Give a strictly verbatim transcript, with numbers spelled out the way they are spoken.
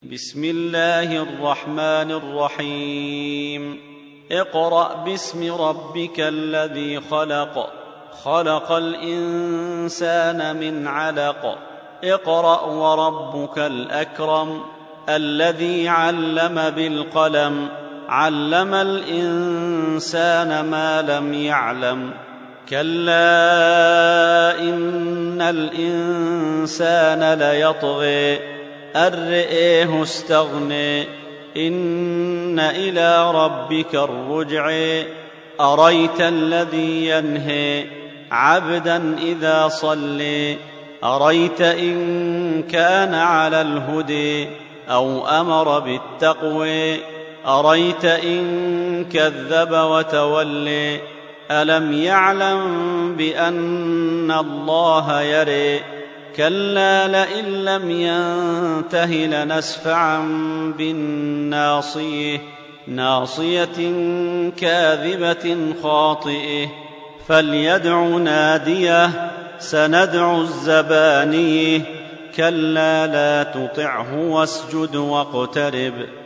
بسم الله الرحمن الرحيم اقرأ باسم ربك الذي خلق خلق الإنسان من علق اقرأ وربك الأكرم الذي علم بالقلم علم الإنسان ما لم يعلم كلا إن الإنسان ليطغي أن رآه استغنى إن إلى ربك الرجع أريت الذي ينهي عبدا إذا صلى أريت إن كان على الهدى أو أمر بالتقوى أريت إن كذب وتولى ألم يعلم بأن الله يرى كلا لئن لم ينته لنسفعا بالناصية ناصية كاذبة خاطئة فليدع ناديه سندع الزبانية كلا لا تطعه واسجد واقترب